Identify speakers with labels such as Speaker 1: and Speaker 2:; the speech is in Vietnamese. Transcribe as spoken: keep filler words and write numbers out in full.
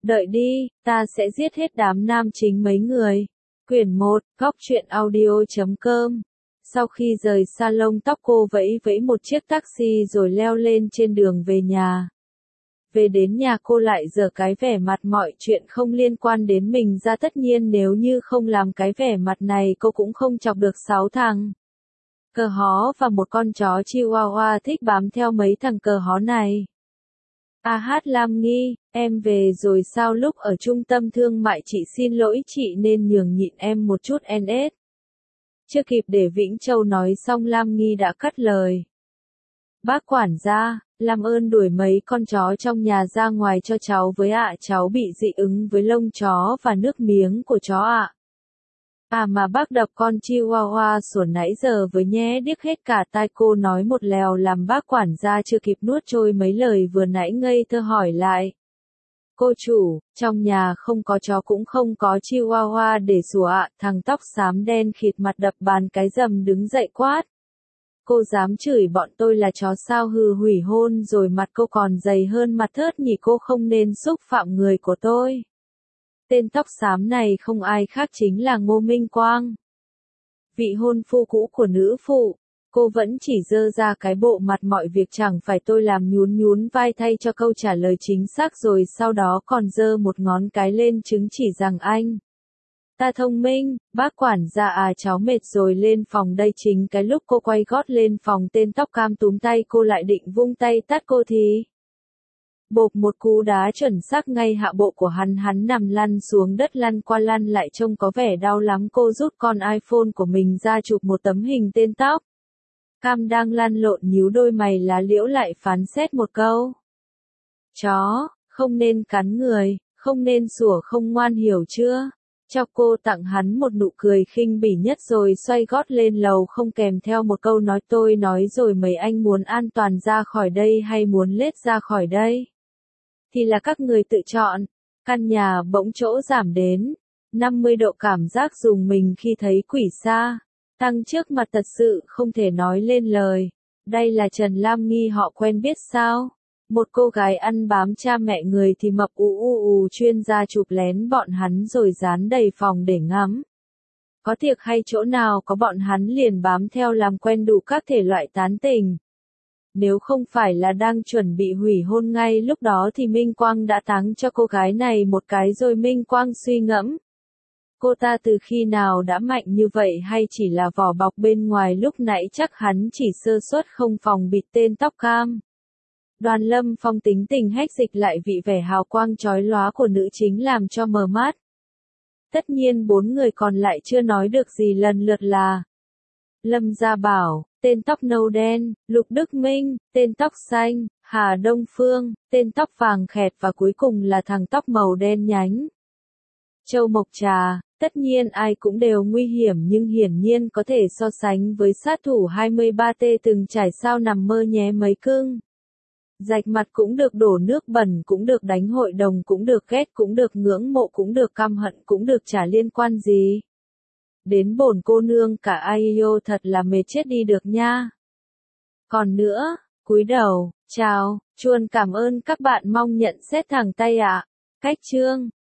Speaker 1: Đợi đi, ta sẽ giết hết đám nam chính mấy người. Quyển một, góc truyện audio chấm com. Sau khi rời salon tóc cô vẫy vẫy một chiếc taxi rồi leo lên trên đường về nhà. Về đến nhà cô lại giở cái vẻ mặt mọi chuyện không liên quan đến mình ra, tất nhiên nếu như không làm cái vẻ mặt này cô cũng không chọc được sáu thằng cờ hó và một con chó Chihuahua thích bám theo mấy thằng cờ hó này. A hát Lam Nghi, em về rồi sao? Lúc ở trung tâm thương mại chị xin lỗi chị nên nhường nhịn em một chút en ét. Chưa kịp để Vĩnh Châu nói xong Lam Nghi đã cắt lời. Bác quản gia, làm ơn đuổi mấy con chó trong nhà ra ngoài cho cháu với ạ, cháu bị dị ứng với lông chó và nước miếng của chó ạ. À mà bác đập con Chihuahua sủa nãy giờ với nhé, điếc hết cả tai. Cô nói một lèo làm bác quản gia chưa kịp nuốt trôi mấy lời vừa nãy ngây thơ hỏi lại. Cô chủ, trong nhà không có chó cũng không có Chihuahua để sủa ạ. Thằng tóc xám đen khịt mặt đập bàn cái rầm đứng dậy quát. Cô dám chửi bọn tôi là chó sao? Hừ, hủy hôn rồi mặt cô còn dày hơn mặt thớt nhỉ. Cô không nên xúc phạm người của tôi. Tên tóc xám này không ai khác chính là Ngô Minh Quang, vị hôn phu cũ của nữ phụ. Cô vẫn chỉ dơ ra cái bộ mặt mọi việc chẳng phải tôi làm, nhún nhún vai thay cho câu trả lời chính xác rồi sau đó còn dơ một ngón cái lên chứng chỉ rằng anh ta thông minh. Bác quản gia à, cháu mệt rồi lên phòng đây. Chính cái lúc cô quay gót lên phòng, tên tóc cam túm tay cô lại định vung tay tát cô thì bộp một cú đá chuẩn xác ngay hạ bộ của hắn. Hắn nằm lăn xuống đất lăn qua lăn lại trông có vẻ đau lắm. Cô rút con iPhone của mình ra chụp một tấm hình tên tóc cam đang lăn lộn nhíu đôi mày lá liễu lại phán xét một câu. Chó, không nên cắn người, không nên sủa, không ngoan hiểu chưa? Cho cô tặng hắn một nụ cười khinh bỉ nhất rồi xoay gót lên lầu không kèm theo một câu nói. Tôi nói rồi, mấy anh muốn an toàn ra khỏi đây hay muốn lết ra khỏi đây thì là các người tự chọn. Căn nhà bỗng chỗ giảm đến năm mươi độ, cảm giác dùng mình khi thấy quỷ xa tăng trước mặt thật sự không thể nói lên lời. Đây là Trần Lam Nghi, họ quen biết sao? Một cô gái ăn bám cha mẹ người thì mập ù ù ù, chuyên gia chụp lén bọn hắn rồi dán đầy phòng để ngắm. Có tiệc hay chỗ nào có bọn hắn liền bám theo làm quen đủ các thể loại tán tình. Nếu không phải là đang chuẩn bị hủy hôn ngay lúc đó thì Minh Quang đã táng cho cô gái này một cái rồi. Minh Quang suy ngẫm. Cô ta từ khi nào đã mạnh như vậy, hay chỉ là vỏ bọc bên ngoài? Lúc nãy chắc hắn chỉ sơ suất không phòng bịt tên tóc cam. Đoàn Lâm Phong tính tình hách dịch lại vị vẻ hào quang chói lóa của nữ chính làm cho mờ mắt. Tất nhiên bốn người còn lại chưa nói được gì, lần lượt là Lâm Gia Bảo, tên tóc nâu đen, Lục Đức Minh, tên tóc xanh, Hà Đông Phương, tên tóc vàng khẹt và cuối cùng là thằng tóc màu đen nhánh, Châu Mộc Trà. Tất nhiên ai cũng đều nguy hiểm nhưng hiển nhiên có thể so sánh với sát thủ hai mươi ba T từng trải. Sao nằm mơ nhé mấy cưng. Rạch mặt cũng được, đổ nước bẩn cũng được, đánh hội đồng cũng được, ghét cũng được, ngưỡng mộ cũng được, căm hận cũng được, chả liên quan gì đến bổn cô nương cả. Ai yêu thật là mệt chết đi được nha. Còn nữa, cúi đầu, chào, chuông cảm ơn các bạn, mong nhận xét thẳng tay ạ. À. Cách chương